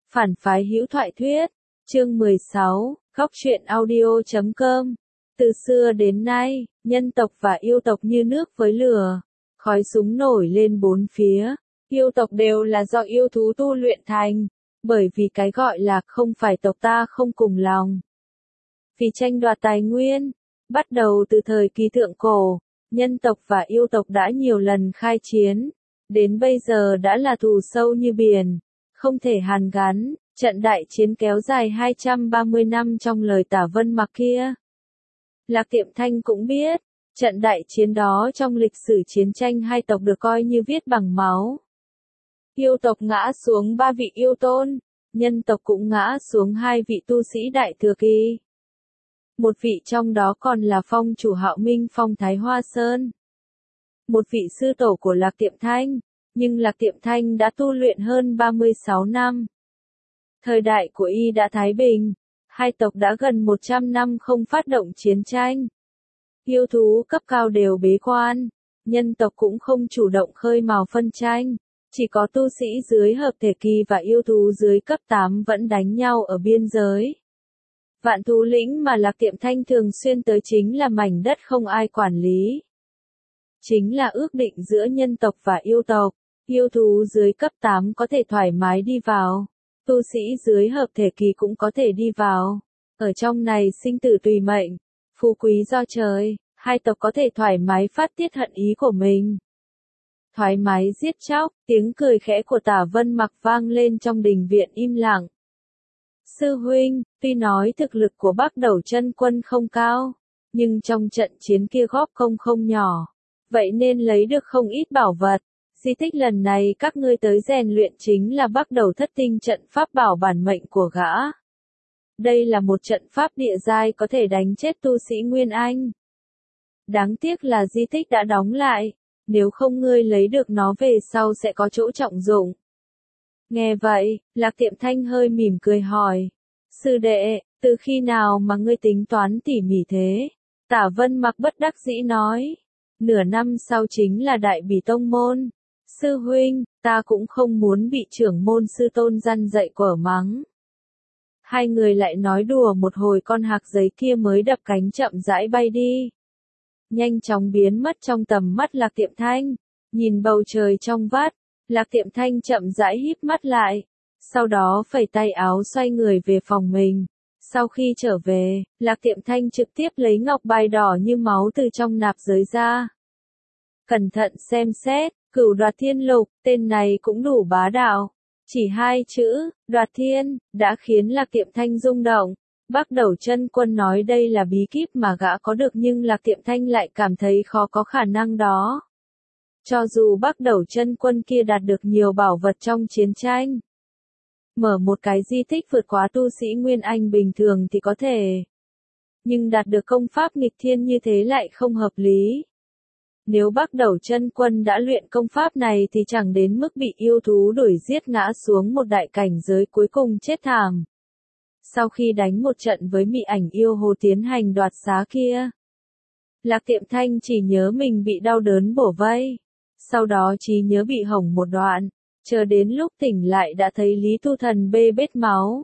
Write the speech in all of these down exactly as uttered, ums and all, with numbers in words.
Phản phái hữu thoại thuyết, chương mười sáu, góc truyện audio chấm com. Từ xưa đến nay, nhân tộc và yêu tộc như nước với lửa, khói súng nổi lên bốn phía. Yêu tộc đều là do yêu thú tu luyện thành, bởi vì cái gọi là không phải tộc ta không cùng lòng. Vì tranh đoạt tài nguyên, bắt đầu từ thời kỳ thượng cổ, nhân tộc và yêu tộc đã nhiều lần khai chiến, đến bây giờ đã là thù sâu như biển, không thể hàn gắn. Trận đại chiến kéo dài hai trăm ba mươi năm trong lời Tả Vân Mặc kia. Lạc Tiệm Thanh cũng biết, trận đại chiến đó trong lịch sử chiến tranh hai tộc được coi như viết bằng máu. Yêu tộc ngã xuống ba vị yêu tôn, nhân tộc cũng ngã xuống hai vị tu sĩ đại thừa kỳ. Một vị trong đó còn là phong chủ Hạo Minh Phong Thái Hoa Sơn. Một vị sư tổ của Lạc Tiệm Thanh, nhưng Lạc Tiệm Thanh đã tu luyện hơn ba mươi sáu năm. Thời đại của y đã thái bình, hai tộc đã gần một trăm năm không phát động chiến tranh. Yêu thú cấp cao đều bế quan, nhân tộc cũng không chủ động khơi mào phân tranh, chỉ có tu sĩ dưới hợp thể kỳ và yêu thú dưới cấp tám vẫn đánh nhau ở biên giới. Vạn thú lĩnh mà Lạc Tiệm Thanh thường xuyên tới chính là mảnh đất không ai quản lý. Chính là ước định giữa nhân tộc và yêu tộc, yêu thú dưới cấp tám có thể thoải mái đi vào. Tu sĩ dưới hợp thể kỳ cũng có thể đi vào. Ở trong này sinh tử tùy mệnh, phú quý do trời, hai tộc có thể thoải mái phát tiết hận ý của mình. Thoải mái giết chóc, tiếng cười khẽ của Tả Vân Mặc vang lên trong đình viện im lặng. Sư huynh, tuy nói thực lực của Bắc Đầu Chân Quân không cao, nhưng trong trận chiến kia góp công không nhỏ, vậy nên lấy được không ít bảo vật. Di tích lần này các ngươi tới rèn luyện chính là Bắc Đầu Thất Tinh trận pháp bảo bản mệnh của gã. Đây là một trận pháp địa giai có thể đánh chết tu sĩ Nguyên Anh. Đáng tiếc là di tích đã đóng lại, nếu không ngươi lấy được nó về sau sẽ có chỗ trọng dụng. Nghe vậy, Lạc Tiệm Thanh hơi mỉm cười hỏi. Sư đệ, từ khi nào mà ngươi tính toán tỉ mỉ thế? Tả Vân Mặc bất đắc dĩ nói. Nửa năm sau chính là Đại Bỉ Tông Môn. Sư huynh, ta cũng không muốn bị trưởng môn sư tôn răn dạy quở mắng. Hai người lại nói đùa một hồi, con hạc giấy kia mới đập cánh chậm rãi bay đi. Nhanh chóng biến mất trong tầm mắt Lạc Tiệm Thanh. Nhìn bầu trời trong vắt, Lạc Tiệm Thanh chậm rãi híp mắt lại. Sau đó phẩy tay áo xoay người về phòng mình. Sau khi trở về, Lạc Tiệm Thanh trực tiếp lấy ngọc bài đỏ như máu từ trong nạp giới ra. Cẩn thận xem xét. Cửu Đoạt Thiên Lục, tên này cũng đủ bá đạo. Chỉ hai chữ, Đoạt Thiên, đã khiến Lạc Tiệm Thanh rung động. Bắc Đầu Chân Quân nói đây là bí kíp mà gã có được, nhưng Lạc Tiệm Thanh lại cảm thấy khó có khả năng đó. Cho dù Bắc Đầu Chân Quân kia đạt được nhiều bảo vật trong chiến tranh, mở một cái di tích vượt quá tu sĩ Nguyên Anh bình thường thì có thể. Nhưng đạt được công pháp nghịch thiên như thế lại không hợp lý. Nếu Bắc Đầu Chân Quân đã luyện công pháp này thì chẳng đến mức bị yêu thú đuổi giết ngã xuống một đại cảnh giới cuối cùng chết thảm. Sau khi đánh một trận với Mị Ảnh yêu hồ tiến hành đoạt xá kia, Lạc Tiệm Thanh chỉ nhớ mình bị đau đớn bổ vây. Sau đó trí nhớ bị hỏng một đoạn, chờ đến lúc tỉnh lại đã thấy Lý Tu Thần bê bết máu.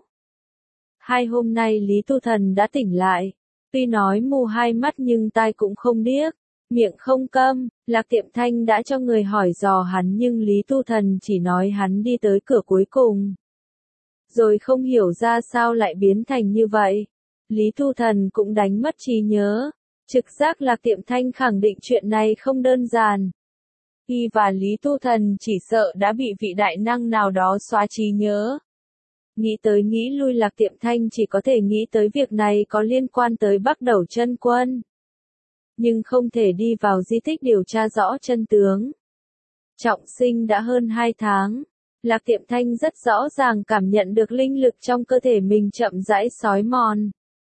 Hai hôm nay Lý Tu Thần đã tỉnh lại, tuy nói mù hai mắt nhưng tai cũng không điếc. Miệng không câm, Lạc Tiệm Thanh đã cho người hỏi dò hắn nhưng Lý Tu Thần chỉ nói hắn đi tới cửa cuối cùng. Rồi không hiểu ra sao lại biến thành như vậy. Lý Tu Thần cũng đánh mất trí nhớ. Trực giác Lạc Tiệm Thanh khẳng định chuyện này không đơn giản. Y và Lý Tu Thần chỉ sợ đã bị vị đại năng nào đó xóa trí nhớ. Nghĩ tới nghĩ lui, Lạc Tiệm Thanh chỉ có thể nghĩ tới việc này có liên quan tới Bắc Đầu Chân Quân. Nhưng không thể đi vào di tích điều tra rõ chân tướng. Trọng sinh đã hơn hai tháng, Lạc Tiệm Thanh rất rõ ràng cảm nhận được linh lực trong cơ thể mình chậm rãi xói mòn.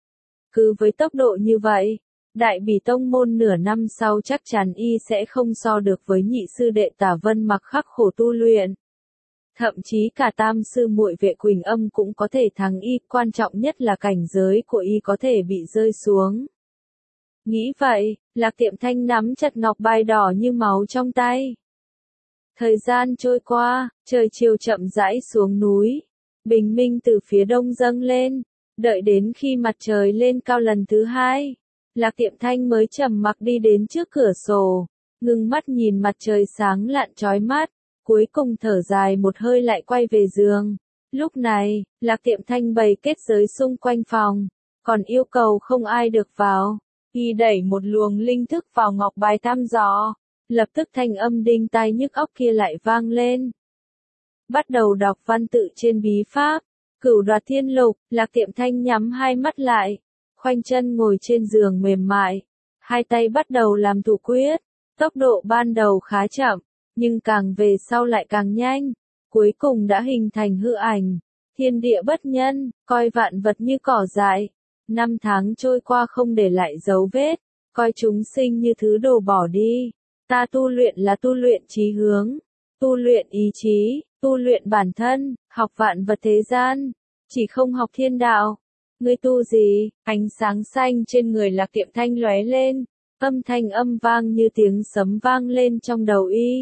Cứ với tốc độ như vậy, Đại Bỉ Tông Môn nửa năm sau chắc chắn y sẽ không so được với nhị sư đệ Tả Vân Mặc khắc khổ tu luyện. Thậm chí cả tam sư muội Vệ Quỳnh Âm cũng có thể thắng y, quan trọng nhất là cảnh giới của y có thể bị rơi xuống. Nghĩ vậy, Lạc Tiệm Thanh nắm chặt ngọc bài đỏ như máu trong tay. Thời gian trôi qua, trời chiều chậm rãi xuống núi. bình minh từ phía đông dâng lên, đợi đến khi mặt trời lên cao lần thứ hai, Lạc Tiệm Thanh mới trầm mặc đi đến trước cửa sổ, ngưng mắt nhìn mặt trời sáng lạn chói mắt, cuối cùng thở dài một hơi lại quay về giường. Lúc này, Lạc Tiệm Thanh bày kết giới xung quanh phòng, còn yêu cầu không ai được vào. Y đẩy một luồng linh thức vào ngọc bài thăm dò, lập tức thanh âm đinh tai nhức óc kia lại vang lên. Bắt đầu đọc văn tự trên bí pháp, Cửu Đoạt Thiên Lục. Lạc Tiệm Thanh nhắm hai mắt lại, khoanh chân ngồi trên giường mềm mại, hai tay bắt đầu làm thủ quyết, tốc độ ban đầu khá chậm, nhưng càng về sau lại càng nhanh, cuối cùng đã hình thành hư ảnh. Thiên địa bất nhân, coi vạn vật như cỏ dại. Năm tháng trôi qua không để lại dấu vết, coi chúng sinh như thứ đồ bỏ đi. Ta tu luyện là tu luyện chí hướng, tu luyện ý chí, tu luyện bản thân, học vạn vật thế gian, chỉ không học thiên đạo. Ngươi tu gì? Ánh sáng xanh trên người Lạc Tiệm Thanh lóe lên, âm thanh âm vang như tiếng sấm vang lên trong đầu y.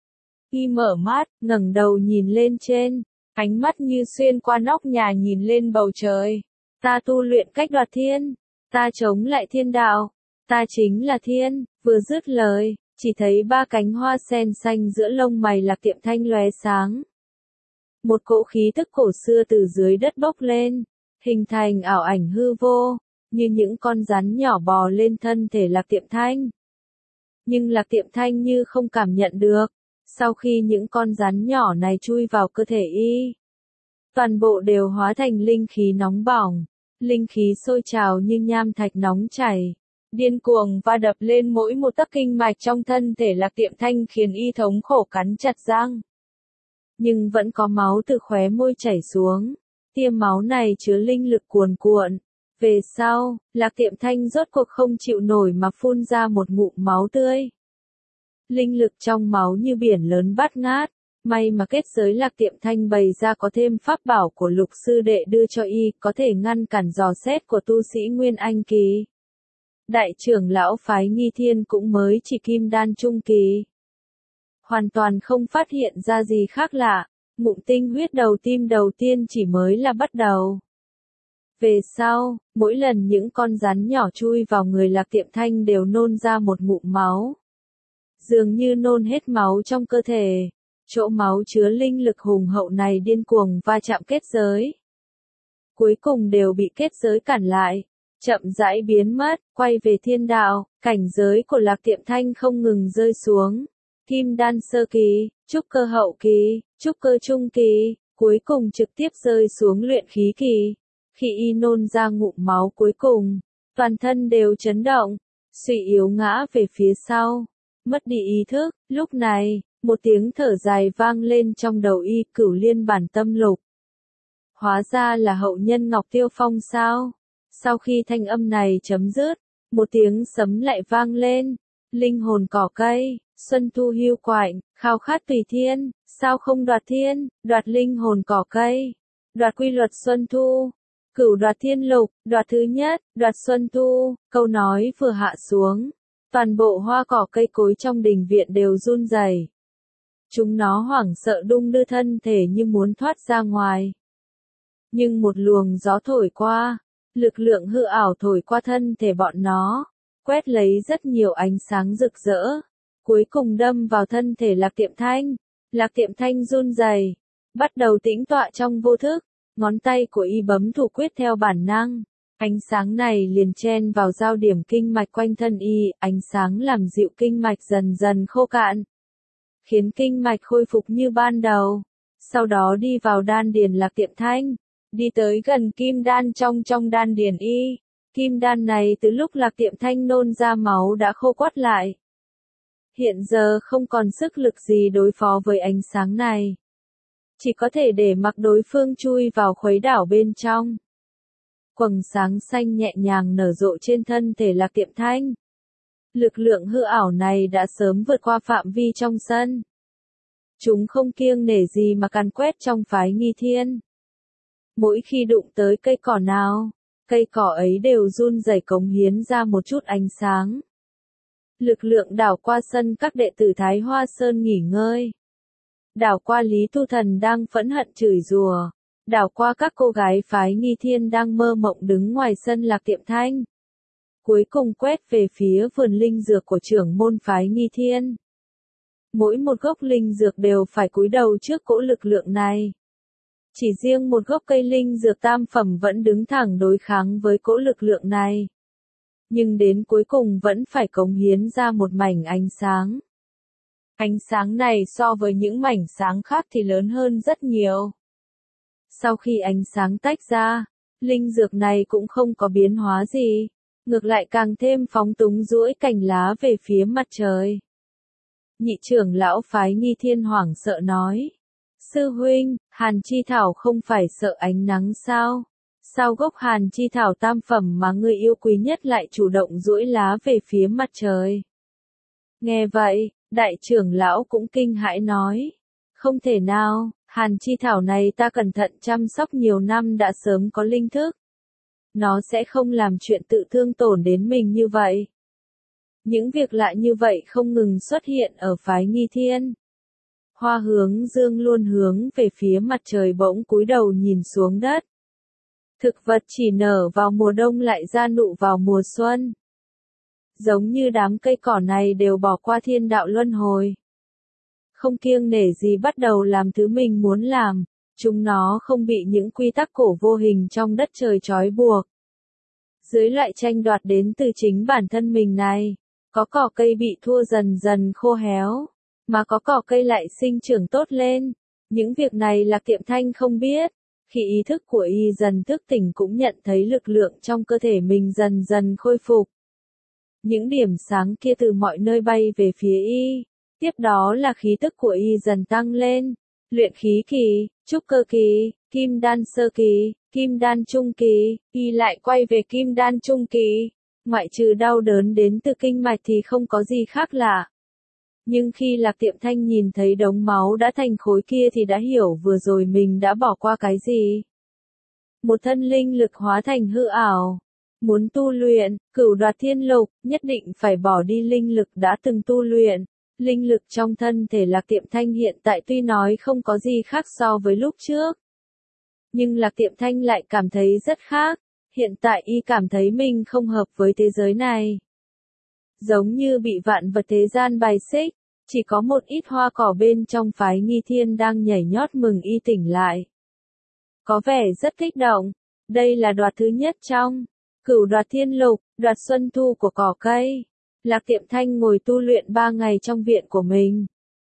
Y mở mắt, ngẩng đầu nhìn lên trên, ánh mắt như xuyên qua nóc nhà nhìn lên bầu trời. Ta tu luyện cách đoạt thiên, ta chống lại thiên đạo, ta chính là thiên. Vừa dứt lời, chỉ thấy ba cánh hoa sen xanh giữa lông mày Lạc Tiệm Thanh lóe sáng. Một cỗ khí tức cổ xưa từ dưới đất bốc lên, hình thành ảo ảnh hư vô, như những con rắn nhỏ bò lên thân thể Lạc Tiệm Thanh. Nhưng Lạc Tiệm Thanh như không cảm nhận được, sau khi những con rắn nhỏ này chui vào cơ thể y, toàn bộ đều hóa thành linh khí nóng bỏng, linh khí sôi trào như nham thạch nóng chảy, điên cuồng va đập lên mỗi một tấc kinh mạch trong thân thể Lạc Tiệm Thanh khiến y thống khổ cắn chặt răng. Nhưng vẫn có máu từ khóe môi chảy xuống, tia máu này chứa linh lực cuồn cuộn. Về sau, Lạc Tiệm Thanh rốt cuộc không chịu nổi mà phun ra một ngụm máu tươi. Linh lực trong máu như biển lớn bát ngát, may mà kết giới Lạc Tiệm Thanh bày ra có thêm pháp bảo của Lục sư đệ đưa cho y, có thể ngăn cản dò xét của tu sĩ Nguyên Anh kỳ. Đại trưởng lão phái Nghi Thiên cũng mới chỉ kim đan trung kỳ, hoàn toàn không phát hiện ra gì khác lạ. Ngụm tinh huyết đầu tim đầu tiên chỉ mới là bắt đầu. Về sau, mỗi lần những con rắn nhỏ chui vào người Lạc Tiệm Thanh đều nôn ra một ngụm máu. Dường như nôn hết máu trong cơ thể, chỗ máu chứa linh lực hùng hậu này điên cuồng va chạm kết giới. Cuối cùng đều bị kết giới cản lại, chậm rãi biến mất, quay về thiên đạo, cảnh giới của Lạc Tiệm Thanh không ngừng rơi xuống. Kim đan sơ kỳ, trúc cơ hậu kỳ, trúc cơ trung kỳ, cuối cùng trực tiếp rơi xuống luyện khí kỳ. Khi y nôn ra ngụm máu cuối cùng, toàn thân đều chấn động, suy yếu ngã về phía sau, mất đi ý thức. Lúc này, một tiếng thở dài vang lên trong đầu y. Cửu Liên Bản Tâm Lục. Hóa ra là hậu nhân Ngọc Tiêu Phong sao? Sau khi thanh âm này chấm dứt, một tiếng sấm lại vang lên. Linh hồn cỏ cây, xuân thu hiu quạnh, khao khát tùy thiên, sao không đoạt thiên, đoạt linh hồn cỏ cây, đoạt quy luật xuân thu. Cửu Đoạt Thiên Lục, đoạt thứ nhất, đoạt xuân thu. Câu nói vừa hạ xuống, toàn bộ hoa cỏ cây cối trong đình viện đều run rẩy. Chúng nó hoảng sợ đung đưa thân thể như muốn thoát ra ngoài. Nhưng một luồng gió thổi qua, lực lượng hư ảo thổi qua thân thể bọn nó, quét lấy rất nhiều ánh sáng rực rỡ, cuối cùng đâm vào thân thể Lạc Tiệm Thanh. Lạc Tiệm Thanh run rẩy, bắt đầu tĩnh tọa trong vô thức, ngón tay của y bấm thủ quyết theo bản năng. Ánh sáng này liền chen vào giao điểm kinh mạch quanh thân y, ánh sáng làm dịu kinh mạch dần dần khô cạn, khiến kinh mạch khôi phục như ban đầu. Sau đó đi vào đan điền Lạc Tiệm Thanh, đi tới gần kim đan trong trong đan điền y. Kim đan này từ lúc Lạc Tiệm Thanh nôn ra máu đã khô quắt lại. Hiện giờ không còn sức lực gì đối phó với ánh sáng này. Chỉ có thể để mặc đối phương chui vào khuấy đảo bên trong. Quầng sáng xanh nhẹ nhàng nở rộ trên thân thể Lạc Tiệm Thanh. Lực lượng hư ảo này đã sớm vượt qua phạm vi trong sân. Chúng không kiêng nể gì mà càn quét trong phái Nghi Thiên. Mỗi khi đụng tới cây cỏ nào, cây cỏ ấy đều run rẩy cống hiến ra một chút ánh sáng. Lực lượng đảo qua sân các đệ tử Thái Hoa Sơn nghỉ ngơi. Đảo qua Lý Tu Thần đang phẫn hận chửi rủa, đảo qua các cô gái phái Nghi Thiên đang mơ mộng đứng ngoài sân Lạc Tiệm Thanh. Cuối cùng quét về phía vườn linh dược của trưởng môn phái Nghi Thiên. Mỗi một gốc linh dược đều phải cúi đầu trước cỗ lực lượng này. Chỉ riêng một gốc cây linh dược tam phẩm vẫn đứng thẳng đối kháng với cỗ lực lượng này. Nhưng đến cuối cùng vẫn phải cống hiến ra một mảnh ánh sáng. Ánh sáng này so với những mảnh sáng khác thì lớn hơn rất nhiều. Sau khi ánh sáng tách ra, linh dược này cũng không có biến hóa gì, ngược lại càng thêm phóng túng duỗi cành lá về phía mặt trời. Nhị trưởng lão phái Nghi Thiên hoảng sợ nói. Sư huynh, Hàn Chi Thảo không phải sợ ánh nắng sao? Sao gốc Hàn Chi Thảo tam phẩm mà người yêu quý nhất lại chủ động duỗi lá về phía mặt trời? Nghe vậy, đại trưởng lão cũng kinh hãi nói. Không thể nào, Hàn Chi Thảo này ta cẩn thận chăm sóc nhiều năm đã sớm có linh thức. Nó sẽ không làm chuyện tự thương tổn đến mình như vậy. Những việc lạ như vậy không ngừng xuất hiện ở phái Nghi Thiên. Hoa hướng dương luôn hướng về phía mặt trời bỗng cúi đầu nhìn xuống đất. Thực vật chỉ nở vào mùa đông lại ra nụ vào mùa xuân. Giống như đám cây cỏ này đều bỏ qua thiên đạo luân hồi. Không kiêng nể gì bắt đầu làm thứ mình muốn làm, chúng nó không bị những quy tắc cổ vô hình trong đất trời trói buộc. Dưới loại tranh đoạt đến từ chính bản thân mình này, có cỏ cây bị thua dần dần khô héo, mà có cỏ cây lại sinh trưởng tốt lên. Những việc này Lạc Tiệm Thanh không biết. Khi ý thức của y dần thức tỉnh cũng nhận thấy lực lượng trong cơ thể mình dần dần khôi phục. Những điểm sáng kia từ mọi nơi bay về phía y. Tiếp đó là khí tức của y dần tăng lên. Luyện khí kỳ, trúc cơ kỳ, kim đan sơ kỳ, kim đan trung kỳ, y lại quay về kim đan trung kỳ. Ngoại trừ đau đớn đến từ kinh mạch thì không có gì khác lạ. Nhưng khi Lạc Tiệm Thanh nhìn thấy đống máu đã thành khối kia thì đã hiểu vừa rồi mình đã bỏ qua cái gì. Một thân linh lực hóa thành hư ảo. Muốn tu luyện, cửu đoạt thiên lục, nhất định phải bỏ đi linh lực đã từng tu luyện. Linh lực trong thân thể Lạc Tiệm Thanh hiện tại tuy nói không có gì khác so với lúc trước. Nhưng Lạc Tiệm Thanh lại cảm thấy rất khác. Hiện tại y cảm thấy mình không hợp với thế giới này. Giống như bị vạn vật thế gian bài xích, chỉ có một ít hoa cỏ bên trong phái Nghi Thiên đang nhảy nhót mừng y tỉnh lại. Có vẻ rất kích động, đây là đoạt thứ nhất trong cửu đoạt thiên lục, đoạt xuân thu của cỏ cây. Lạc Tiệm Thanh ngồi tu luyện ba ngày trong viện của mình.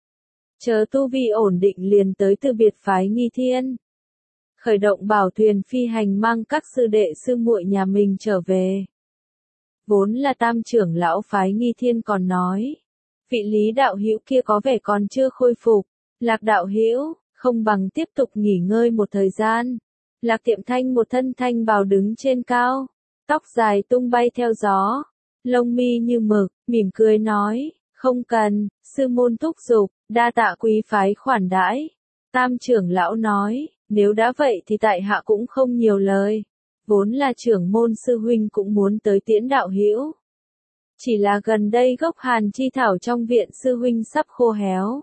Chờ tu vi ổn định liền tới từ biệt phái Nghi Thiên. Khởi động bảo thuyền phi hành mang các sư đệ sư muội nhà mình trở về. Vốn là tam trưởng lão phái Nghi Thiên còn nói. Vị Lý đạo hữu kia có vẻ còn chưa khôi phục. Lạc đạo hữu, không bằng tiếp tục nghỉ ngơi một thời gian. Lạc Tiệm Thanh một thân thanh bào đứng trên cao. Tóc dài tung bay theo gió. Lông mi như mực, mỉm cười nói. Không cần, sư môn thúc giục, đa tạ quý phái khoản đãi. Tam trưởng lão nói. Nếu đã vậy thì tại hạ cũng không nhiều lời. Vốn là trưởng môn sư huynh cũng muốn tới tiễn đạo hữu. Chỉ là gần đây gốc Hàn Chi Thảo trong viện sư huynh sắp khô héo.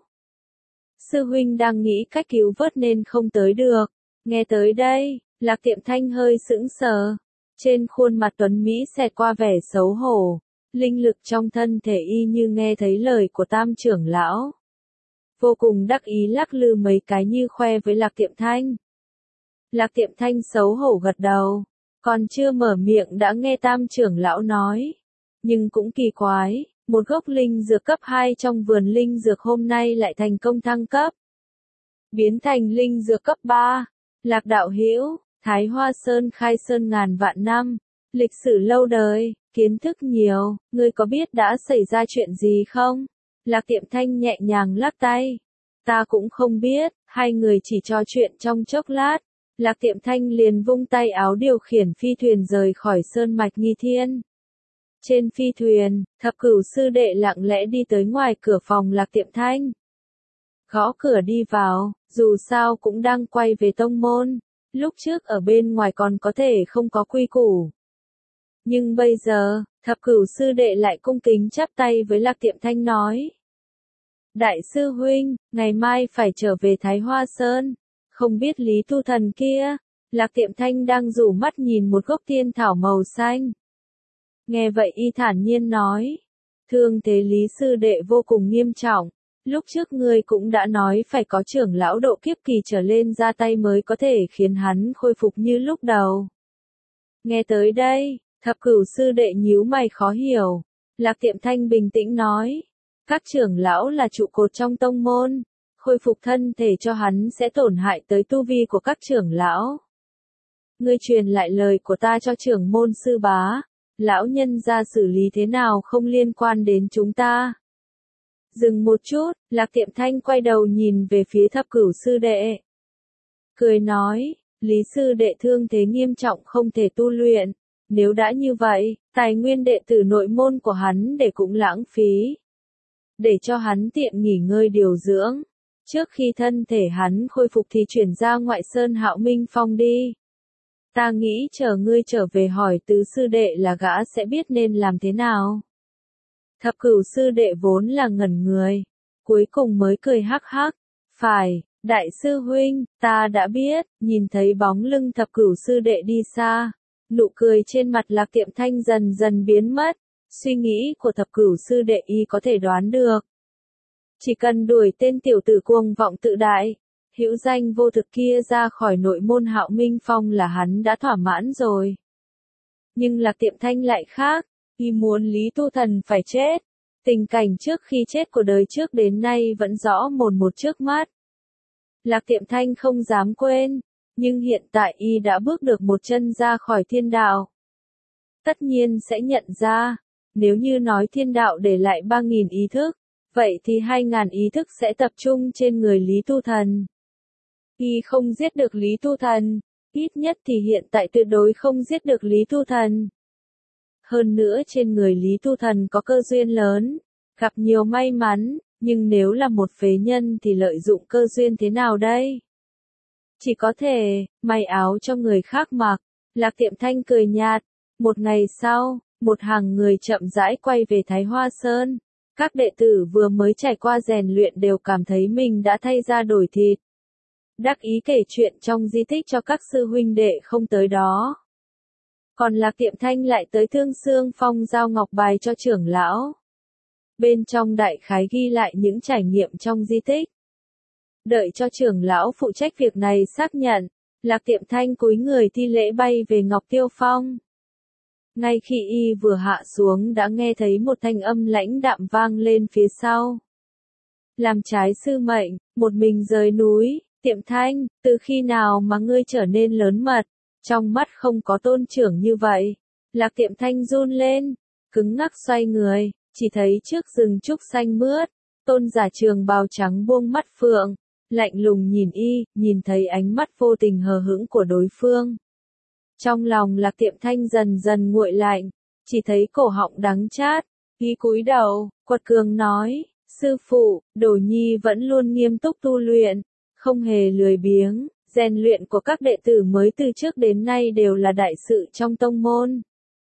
Sư huynh đang nghĩ cách cứu vớt nên không tới được. Nghe tới đây, Lạc Tiệm Thanh hơi sững sờ. Trên khuôn mặt tuấn Mỹ xẹt qua vẻ xấu hổ. Linh lực trong thân thể y như nghe thấy lời của tam trưởng lão. Vô cùng đắc ý lắc lư mấy cái như khoe với Lạc Tiệm Thanh. Lạc Tiệm Thanh xấu hổ gật đầu. Còn chưa mở miệng đã nghe tam trưởng lão nói. Nhưng cũng kỳ quái, một gốc linh dược cấp hai trong vườn linh dược hôm nay lại thành công thăng cấp. Biến thành linh dược cấp ba. Lạc đạo hữu, Thái Hoa Sơn khai sơn ngàn vạn năm. Lịch sử lâu đời, kiến thức nhiều, ngươi có biết đã xảy ra chuyện gì không? Lạc Tiệm Thanh nhẹ nhàng lắc tay. Ta cũng không biết, hai người chỉ trò chuyện trong chốc lát. Lạc Tiệm Thanh liền vung tay áo điều khiển phi thuyền rời khỏi sơn mạch Nghi Thiên. Trên phi thuyền, thập cửu sư đệ lặng lẽ đi tới ngoài cửa phòng Lạc Tiệm Thanh. Gõ cửa đi vào, dù sao cũng đang quay về tông môn. Lúc trước ở bên ngoài còn có thể không có quy củ. Nhưng bây giờ, thập cửu sư đệ lại cung kính chắp tay với Lạc Tiệm Thanh nói. Đại sư huynh, ngày mai phải trở về Thái Hoa Sơn. Không biết Lý Tu Thần kia, Lạc Tiệm Thanh đang rủ mắt nhìn một gốc tiên thảo màu xanh. Nghe vậy y thản nhiên nói, thương thế Lý sư đệ vô cùng nghiêm trọng, lúc trước ngươi cũng đã nói phải có trưởng lão độ kiếp kỳ trở lên ra tay mới có thể khiến hắn khôi phục như lúc đầu. Nghe tới đây, thập cửu sư đệ nhíu mày khó hiểu, Lạc Tiệm Thanh bình tĩnh nói, các trưởng lão là trụ cột trong tông môn, khôi phục thân thể cho hắn sẽ tổn hại tới tu vi của các trưởng lão. Ngươi truyền lại lời của ta cho trưởng môn sư bá, lão nhân ra xử lý thế nào không liên quan đến chúng ta. Dừng một chút, Lạc Tiệm Thanh quay đầu nhìn về phía thập cửu sư đệ. Cười nói, Lý sư đệ thương thế nghiêm trọng không thể tu luyện, nếu đã như vậy, tài nguyên đệ tử nội môn của hắn để cũng lãng phí. Để cho hắn tiện nghỉ ngơi điều dưỡng, trước khi thân thể hắn khôi phục thì chuyển ra ngoại sơn Hạo Minh Phong đi. Ta nghĩ chờ ngươi trở về hỏi tứ sư đệ là gã sẽ biết nên làm thế nào. Thập cửu sư đệ vốn là ngẩn người, cuối cùng mới cười hắc hắc, phải, đại sư huynh, ta đã biết, nhìn thấy bóng lưng thập cửu sư đệ đi xa, nụ cười trên mặt Lạc Tiệm Thanh dần dần biến mất, suy nghĩ của thập cửu sư đệ y có thể đoán được. Chỉ cần đuổi tên tiểu tử cuồng vọng tự đại, hữu danh vô thực kia ra khỏi nội môn Hạo Minh Phong là hắn đã thỏa mãn rồi. Nhưng Lạc Tiệm Thanh lại khác, y muốn Lý Tu Thần phải chết. Tình cảnh trước khi chết của đời trước đến nay vẫn rõ mồn một trước mắt. Lạc Tiệm Thanh không dám quên, nhưng hiện tại y đã bước được một chân ra khỏi thiên đạo. Tất nhiên sẽ nhận ra, nếu như nói thiên đạo để lại ba nghìn ý thức, vậy thì hai nghìn ý thức sẽ tập trung trên người Lý Tu Thần. Y không giết được Lý Tu Thần, ít nhất thì hiện tại tuyệt đối không giết được Lý Tu Thần. Hơn nữa trên người Lý Tu Thần có cơ duyên lớn, gặp nhiều may mắn, nhưng nếu là một phế nhân thì lợi dụng cơ duyên thế nào đây? Chỉ có thể, may áo cho người khác mặc. Lạc Tiệm Thanh cười nhạt, một ngày sau, một hàng người chậm rãi quay về Thái Hoa Sơn. Các đệ tử vừa mới trải qua rèn luyện đều cảm thấy mình đã thay da đổi thịt. Đắc ý kể chuyện trong di tích cho các sư huynh đệ không tới đó. Còn Lạc Tiệm Thanh lại tới Thương Xương Phong giao ngọc bài cho trưởng lão. Bên trong đại khái ghi lại những trải nghiệm trong di tích. Đợi cho trưởng lão phụ trách việc này xác nhận, Lạc Tiệm Thanh cúi người thi lễ bay về Ngọc Tiêu Phong. Ngay khi y vừa hạ xuống đã nghe thấy một thanh âm lãnh đạm vang lên phía sau. Làm trái sư mệnh, một mình rời núi, Tiệm Thanh, từ khi nào mà ngươi trở nên lớn mật, trong mắt không có tôn trưởng như vậy. Lạc Tiệm Thanh run lên, cứng ngắc xoay người, chỉ thấy trước rừng trúc xanh mướt, tôn giả trường bào trắng buông mắt phượng, lạnh lùng nhìn y, nhìn thấy ánh mắt vô tình hờ hững của đối phương. Trong lòng Lạc Tiệm Thanh dần dần nguội lạnh, chỉ thấy cổ họng đắng chát, y cúi đầu, quật cường nói, sư phụ, Đồ Nhi vẫn luôn nghiêm túc tu luyện, không hề lười biếng, rèn luyện của các đệ tử mới từ trước đến nay đều là đại sự trong tông môn.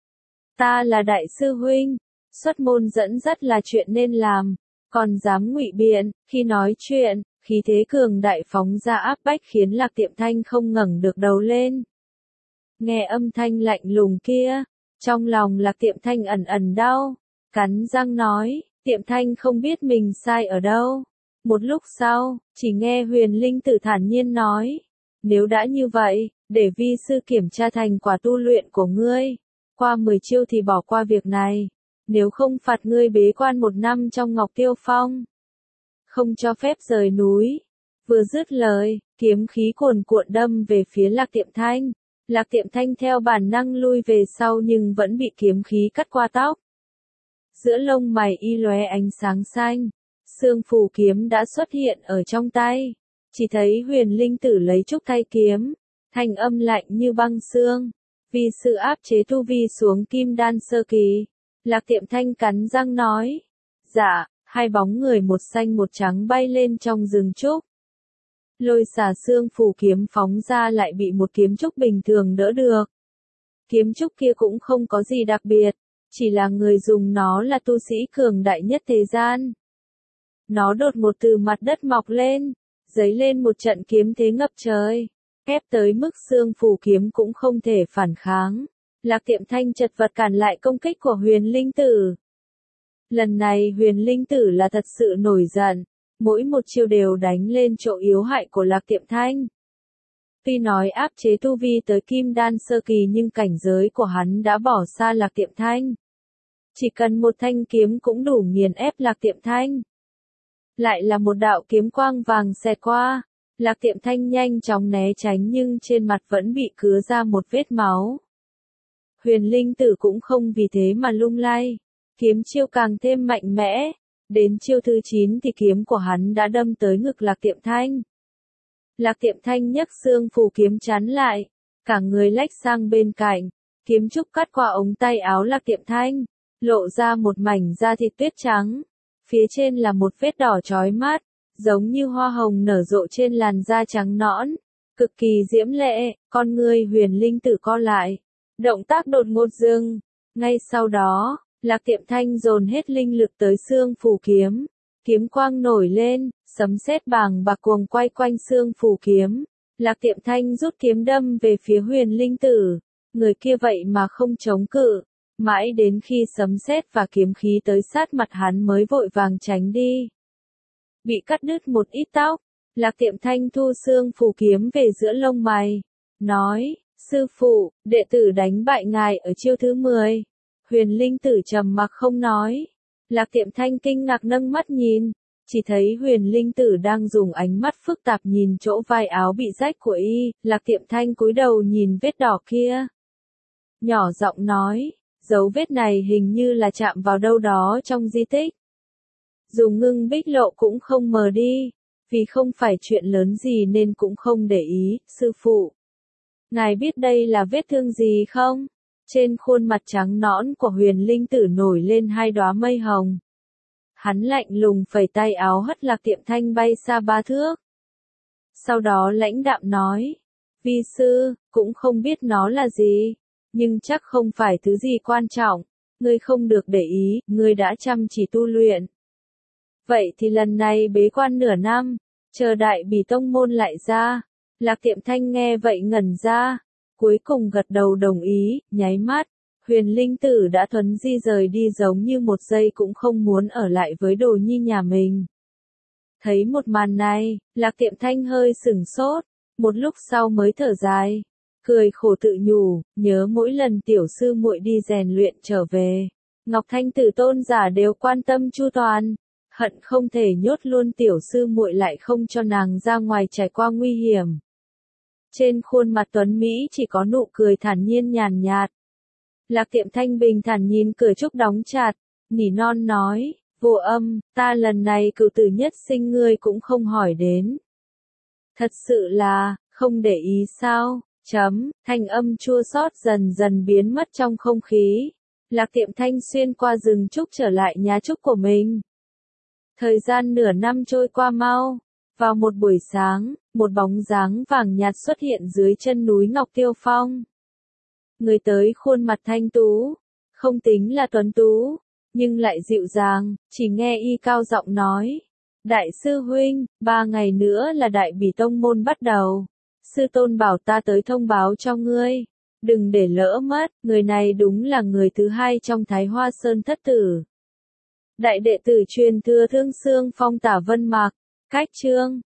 Ta là đại sư huynh, xuất môn dẫn dắt là chuyện nên làm, còn dám ngụy biện, khi nói chuyện, khí thế cường đại phóng ra áp bách khiến Lạc Tiệm Thanh không ngẩng được đầu lên. Nghe âm thanh lạnh lùng kia, trong lòng Lạc Tiệm Thanh ẩn ẩn đau, cắn răng nói, Tiệm Thanh không biết mình sai ở đâu. Một lúc sau, chỉ nghe Huyền Linh Tử thản nhiên nói, nếu đã như vậy, để vi sư kiểm tra thành quả tu luyện của ngươi, qua mười chiêu thì bỏ qua việc này, nếu không phạt ngươi bế quan một năm trong Ngọc Tiêu Phong, không cho phép rời núi. Vừa dứt lời, kiếm khí cuồn cuộn đâm về phía Lạc Tiệm Thanh. Lạc Tiệm Thanh theo bản năng lui về sau nhưng vẫn bị kiếm khí cắt qua tóc. Giữa lông mày y lóe ánh sáng xanh, xương phù kiếm đã xuất hiện ở trong tay. Chỉ thấy Huyền Linh Tử lấy trúc thay kiếm, thanh âm lạnh như băng xương, vì sự áp chế tu vi xuống kim đan sơ kỳ. Lạc Tiệm Thanh cắn răng nói, dạ, hai bóng người một xanh một trắng bay lên trong rừng trúc. Lôi xà xương phù kiếm phóng ra lại bị một kiếm trúc bình thường đỡ được. Kiếm trúc kia cũng không có gì đặc biệt, chỉ là người dùng nó là tu sĩ cường đại nhất thế gian. Nó đột ngột từ mặt đất mọc lên, giấy lên một trận kiếm thế ngập trời, ép tới mức Xương Phù Kiếm cũng không thể phản kháng. Lạc Tiệm Thanh chật vật cản lại công kích của Huyền Linh Tử. Lần này Huyền Linh Tử là thật sự nổi giận, mỗi một chiêu đều đánh lên chỗ yếu hại của Lạc Tiệm Thanh. Tuy nói áp chế tu vi tới Kim Đan sơ kỳ nhưng cảnh giới của hắn đã bỏ xa Lạc Tiệm Thanh. Chỉ cần một thanh kiếm cũng đủ nghiền ép Lạc Tiệm Thanh. Lại là một đạo kiếm quang vàng xẹt qua, Lạc Tiệm Thanh nhanh chóng né tránh nhưng trên mặt vẫn bị cứa ra một vết máu. Huyền Linh Tử cũng không vì thế mà lung lay, kiếm chiêu càng thêm mạnh mẽ, đến chiêu thứ chín thì kiếm của hắn đã đâm tới ngực Lạc Tiệm Thanh. Lạc Tiệm Thanh nhấc Xương Phù Kiếm chắn lại, cả người lách sang bên cạnh, kiếm trúc cắt qua ống tay áo Lạc Tiệm Thanh, lộ ra một mảnh da thịt tuyết trắng, phía trên là một vết đỏ chói mắt, giống như hoa hồng nở rộ trên làn da trắng nõn, cực kỳ diễm lệ. Con ngươi Huyền Linh Tử co lại, động tác đột ngột dừng, ngay sau đó, Lạc Tiệm Thanh dồn hết linh lực tới Xương Phù Kiếm, kiếm quang nổi lên, sấm sét bàng bạc cuồng quay quanh Xương Phù Kiếm, Lạc Tiệm Thanh rút kiếm đâm về phía Huyền Linh Tử, người kia vậy mà không chống cự, mãi đến khi sấm sét và kiếm khí tới sát mặt hắn mới vội vàng tránh đi. Bị cắt đứt một ít tóc, Lạc Tiệm Thanh thu Xương Phù Kiếm về giữa lông mày, nói, sư phụ, đệ tử đánh bại ngài ở chiêu thứ mười. Huyền Linh Tử trầm mặc không nói. Lạc Tiệm Thanh kinh ngạc nâng mắt nhìn, chỉ thấy Huyền Linh Tử đang dùng ánh mắt phức tạp nhìn chỗ vai áo bị rách của y. Lạc Tiệm Thanh cúi đầu nhìn vết đỏ kia, nhỏ giọng nói, dấu vết này hình như là chạm vào đâu đó trong di tích. Dù Ngưng Bích Lộ cũng không mờ đi, vì không phải chuyện lớn gì nên cũng không để ý. Sư phụ, ngài biết đây là vết thương gì không? Trên khuôn mặt trắng nõn của Huyền Linh Tử nổi lên hai đóa mây hồng. Hắn lạnh lùng phẩy tay áo hất Lạc Tiệm Thanh bay xa ba thước. Sau đó lãnh đạm nói, vi sư, cũng không biết nó là gì, nhưng chắc không phải thứ gì quan trọng, ngươi không được để ý, ngươi đã chăm chỉ tu luyện. Vậy thì lần này bế quan nửa năm, chờ Đại Bỉ tông môn lại ra. Lạc Tiệm Thanh nghe vậy ngẩn ra, cuối cùng gật đầu đồng ý, nháy mắt, Huyền Linh Tử đã thuấn di rời đi giống như một giây cũng không muốn ở lại với đồ nhi nhà mình. Thấy một màn này, Lạc Tiệm Thanh hơi sửng sốt, một lúc sau mới thở dài, cười khổ tự nhủ, nhớ mỗi lần tiểu sư muội đi rèn luyện trở về, Ngọc Thanh Tử tôn giả đều quan tâm chu toàn, hận không thể nhốt luôn tiểu sư muội lại không cho nàng ra ngoài trải qua nguy hiểm. Trên khuôn mặt tuấn Mỹ chỉ có nụ cười thản nhiên nhàn nhạt. Lạc Tiệm Thanh bình thản nhìn cửa trúc đóng chặt, nỉ non nói, Vô Âm, ta lần này cửu tử nhất sinh ngươi cũng không hỏi đến. Thật sự là, không để ý sao, chấm, thanh âm chua xót dần dần biến mất trong không khí. Lạc Tiệm Thanh xuyên qua rừng trúc trở lại nhà trúc của mình. Thời gian nửa năm trôi qua mau. Vào một buổi sáng, một bóng dáng vàng nhạt xuất hiện dưới chân núi Ngọc Tiêu Phong. Người tới khuôn mặt thanh tú, không tính là tuấn tú, nhưng lại dịu dàng, chỉ nghe y cao giọng nói. Đại sư huynh, ba ngày nữa là Đại Bỉ tông môn bắt đầu. Sư tôn bảo ta tới thông báo cho ngươi. Đừng để lỡ mất, người này đúng là người thứ hai trong Thái Hoa Sơn thất tử. Đại đệ tử truyền thừa Thương Xương Phong Tả Vân Mạc, cách chương.